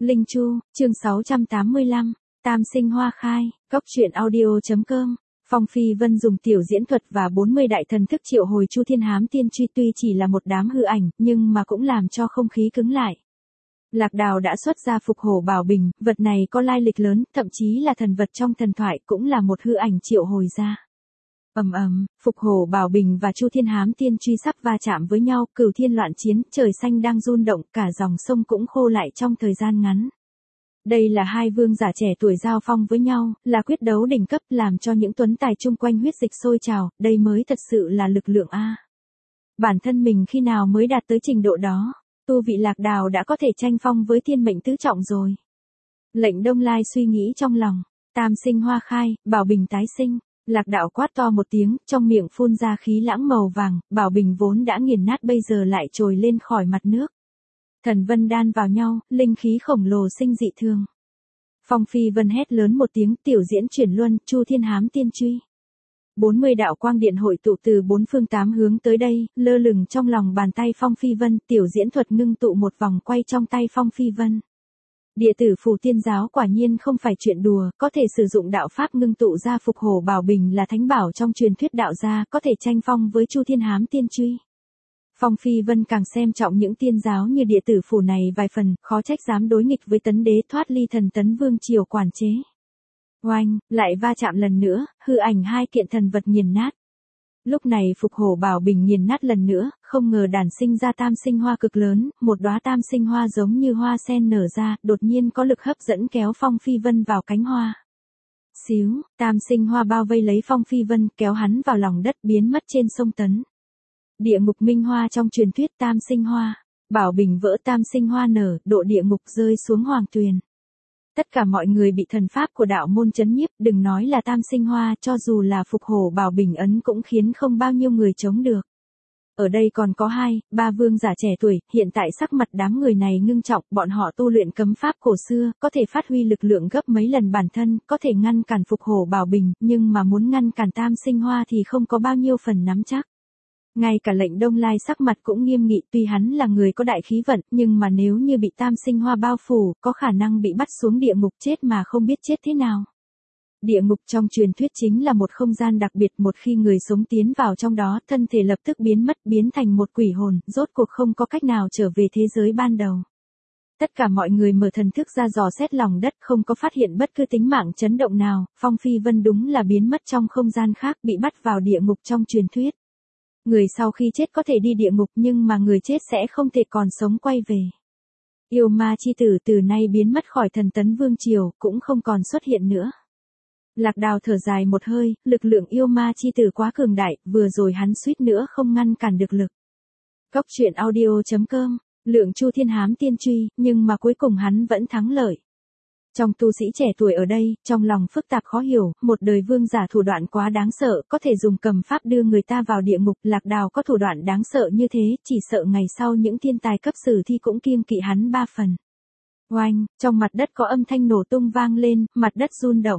Linh Chu, chương 685, Tam sinh hoa khai, góc truyện audio.com. Phong Phi Vân dùng tiểu diễn thuật và 40 đại thần thức triệu hồi Chu Thiên Hám Tiên Truy, tuy chỉ là một đám hư ảnh, nhưng mà cũng làm cho không khí cứng lại. Lạc Đào đã xuất ra Phục Hổ Bảo Bình, vật này có lai lịch lớn, thậm chí là thần vật trong thần thoại, cũng là một hư ảnh triệu hồi ra. Phục Hổ Bảo Bình và Chu Thiên Hám Tiên Truy sắp va chạm với nhau, cửu thiên loạn chiến, trời xanh đang rung động, cả dòng sông cũng khô lại trong thời gian ngắn. Đây là hai vương giả trẻ tuổi giao phong với nhau, là quyết đấu đỉnh cấp, làm cho những tuấn tài chung quanh huyết dịch sôi trào, đây mới thật sự là lực lượng a. Bản thân mình khi nào mới đạt tới trình độ đó, tu vị Lạc Đào đã có thể tranh phong với thiên mệnh tứ trọng rồi. Lệnh Đông Lai suy nghĩ trong lòng, tam sinh hoa khai, Bảo Bình tái sinh. Lạc Đạo quát to một tiếng, trong miệng phun ra khí lãng màu vàng, Bảo Bình vốn đã nghiền nát bây giờ lại trồi lên khỏi mặt nước. Thần vân đan vào nhau, linh khí khổng lồ sinh dị thường. Phong Phi Vân hét lớn một tiếng, tiểu diễn chuyển luân, Chu Thiên Hám Tiên Truy. 40 đạo quang điện hội tụ từ bốn phương tám hướng tới đây, lơ lửng trong lòng bàn tay Phong Phi Vân, tiểu diễn thuật ngưng tụ một vòng quay trong tay Phong Phi Vân. Địa tử Phù Tiên giáo quả nhiên không phải chuyện đùa, có thể sử dụng đạo pháp ngưng tụ ra Phục Hổ Bảo Bình là thánh bảo trong truyền thuyết đạo gia, có thể tranh phong với Chu Thiên Hám Tiên Truy. Phong Phi Vân càng xem trọng những tiên giáo như địa tử Phù này vài phần, khó trách dám đối nghịch với Tấn Đế thoát ly thần Tấn Vương triều quản chế. Oanh, lại va chạm lần nữa, hư ảnh hai kiện thần vật nghiền nát. Lúc này Phục Hổ Bảo Bình nghiền nát lần nữa, không ngờ đản sinh ra tam sinh hoa cực lớn, một đóa tam sinh hoa giống như hoa sen nở ra, đột nhiên có lực hấp dẫn kéo Phong Phi Vân vào cánh hoa. Xíu, tam sinh hoa bao vây lấy Phong Phi Vân, kéo hắn vào lòng đất, biến mất trên sông Tấn. Địa ngục minh hoa trong truyền thuyết tam sinh hoa, Bảo Bình vỡ tam sinh hoa nở, độ địa ngục rơi xuống hoàng tuyền. Tất cả mọi người bị thần pháp của đạo môn chấn nhiếp, đừng nói là tam sinh hoa, cho dù là Phục Hổ Bảo Bình ấn cũng khiến không bao nhiêu người chống được. Ở đây còn có 2-3 vương giả trẻ tuổi, hiện tại sắc mặt đám người này ngưng trọng, bọn họ tu luyện cấm pháp cổ xưa, có thể phát huy lực lượng gấp mấy lần bản thân, có thể ngăn cản Phục Hổ Bảo Bình, nhưng mà muốn ngăn cản tam sinh hoa thì không có bao nhiêu phần nắm chắc. Ngay cả Lệnh Đông Lai sắc mặt cũng nghiêm nghị, tuy hắn là người có đại khí vận, nhưng mà nếu như bị tam sinh hoa bao phủ, có khả năng bị bắt xuống địa ngục chết mà không biết chết thế nào. Địa ngục trong truyền thuyết chính là một không gian đặc biệt, một khi người sống tiến vào trong đó, thân thể lập tức biến mất, biến thành một quỷ hồn, rốt cuộc không có cách nào trở về thế giới ban đầu. Tất cả mọi người mở thần thức ra dò xét lòng đất, không có phát hiện bất cứ tính mạng chấn động nào, Phong Phi Vân đúng là biến mất trong không gian khác, bị bắt vào địa ngục trong truyền thuyết. Người sau khi chết có thể đi địa ngục, nhưng mà người chết sẽ không thể còn sống quay về. Yêu ma chi tử từ nay biến mất khỏi thần Tấn Vương triều, cũng không còn xuất hiện nữa. Lạc Đào thở dài một hơi, lực lượng yêu ma chi tử quá cường đại, vừa rồi hắn suýt nữa không ngăn cản được lực. Góc truyện audio.com, lượng Chu Thiên Hám Tiên Truy, nhưng mà cuối cùng hắn vẫn thắng lợi. Trong tu sĩ trẻ tuổi ở đây, trong lòng phức tạp khó hiểu, một đời vương giả thủ đoạn quá đáng sợ, có thể dùng cầm pháp đưa người ta vào địa ngục, Lạc Đào có thủ đoạn đáng sợ như thế, chỉ sợ ngày sau những thiên tài cấp sử thi cũng kiêng kỵ hắn 3 phần. Oanh, trong mặt đất có âm thanh nổ tung vang lên, mặt đất rung động.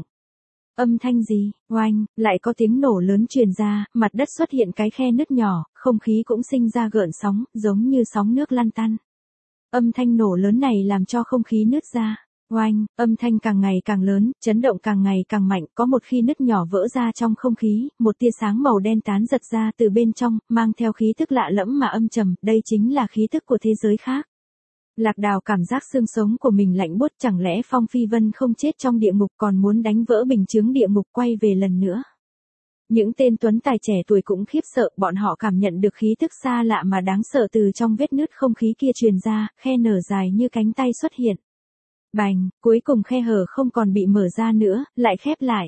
Âm thanh gì? Oanh, lại có tiếng nổ lớn truyền ra, mặt đất xuất hiện cái khe nứt nhỏ, không khí cũng sinh ra gợn sóng, giống như sóng nước lăn tăn. Âm thanh nổ lớn này làm cho không khí nứt ra. Oanh, âm thanh càng ngày càng lớn, chấn động càng ngày càng mạnh, có một khi nứt nhỏ vỡ ra trong không khí, một tia sáng màu đen tán giật ra từ bên trong, mang theo khí tức lạ lẫm mà âm trầm, đây chính là khí tức của thế giới khác. Lạc Đào cảm giác xương sống của mình lạnh buốt, chẳng lẽ Phong Phi Vân không chết trong địa ngục còn muốn đánh vỡ bình chướng địa ngục quay về lần nữa. Những tên tuấn tài trẻ tuổi cũng khiếp sợ, bọn họ cảm nhận được khí tức xa lạ mà đáng sợ từ trong vết nứt không khí kia truyền ra, khe nở dài như cánh tay xuất hiện. Bành, cuối cùng khe hở không còn bị mở ra nữa, lại khép lại.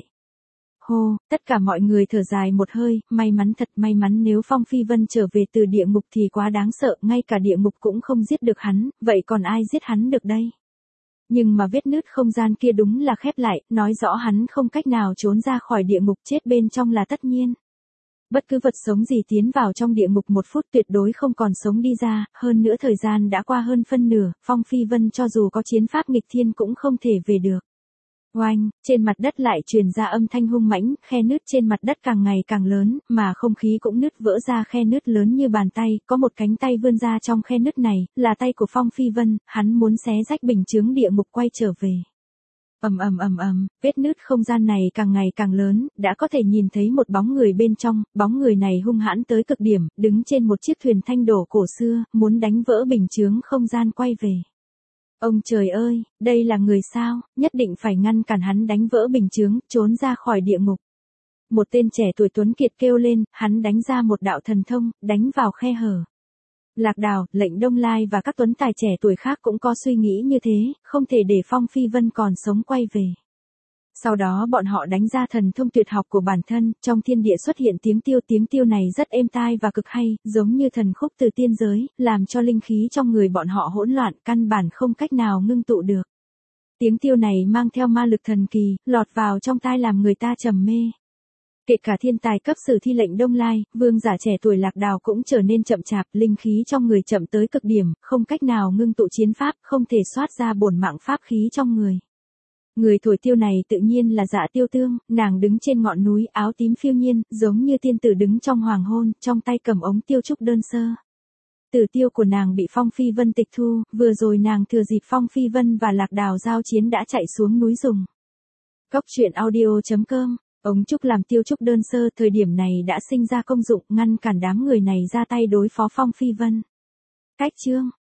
Hô, tất cả mọi người thở dài một hơi, may mắn thật may mắn, nếu Phong Phi Vân trở về từ địa ngục thì quá đáng sợ, ngay cả địa ngục cũng không giết được hắn, vậy còn ai giết hắn được đây? Nhưng mà vết nứt không gian kia đúng là khép lại, nói rõ hắn không cách nào trốn ra khỏi địa ngục, chết bên trong là tất nhiên. Bất cứ vật sống gì tiến vào trong địa ngục 1 phút tuyệt đối không còn sống đi ra, hơn nữa thời gian đã qua hơn phân nửa, Phong Phi Vân cho dù có chiến pháp nghịch thiên cũng không thể về được. Oanh, trên mặt đất lại truyền ra âm thanh hung mãnh, khe nứt trên mặt đất càng ngày càng lớn, mà không khí cũng nứt vỡ ra khe nứt lớn như bàn tay, có một cánh tay vươn ra trong khe nứt này, là tay của Phong Phi Vân, hắn muốn xé rách bình chướng địa ngục quay trở về. Vết nứt không gian này càng ngày càng lớn, đã có thể nhìn thấy một bóng người bên trong, bóng người này hung hãn tới cực điểm, đứng trên một chiếc thuyền thanh đổ cổ xưa, muốn đánh vỡ bình chướng không gian quay về. Ông trời ơi, đây là người sao, nhất định phải ngăn cản hắn đánh vỡ bình chướng, trốn ra khỏi địa ngục. Một tên trẻ tuổi tuấn kiệt kêu lên, hắn đánh ra một đạo thần thông, đánh vào khe hở. Lạc Đào, Lệnh Đông Lai và các tuấn tài trẻ tuổi khác cũng có suy nghĩ như thế, không thể để Phong Phi Vân còn sống quay về. Sau đó bọn họ đánh ra thần thông tuyệt học của bản thân, trong thiên địa xuất hiện tiếng tiêu này rất êm tai và cực hay, giống như thần khúc từ tiên giới, làm cho linh khí trong người bọn họ hỗn loạn, căn bản không cách nào ngưng tụ được. Tiếng tiêu này mang theo ma lực thần kỳ, lọt vào trong tai làm người ta trầm mê. Kể cả thiên tài cấp sử thi Lệnh Đông Lai, vương giả trẻ tuổi Lạc Đào cũng trở nên chậm chạp, linh khí trong người chậm tới cực điểm, không cách nào ngưng tụ chiến pháp, không thể soát ra bổn mạng pháp khí trong người. Người thổi tiêu này tự nhiên là Dạ Tiêu Tương, nàng đứng trên ngọn núi, áo tím phiêu nhiên, giống như tiên tử đứng trong hoàng hôn, trong tay cầm ống tiêu trúc đơn sơ. Tử tiêu của nàng bị Phong Phi Vân tịch thu, vừa rồi nàng thừa dịp Phong Phi Vân và Lạc Đào giao chiến đã chạy xuống núi dùng. Cốc truyện audio.com. Ống trúc làm tiêu trúc đơn sơ thời điểm này đã sinh ra công dụng ngăn cản đám người này ra tay đối phó Phong Phi Vân. Cách chương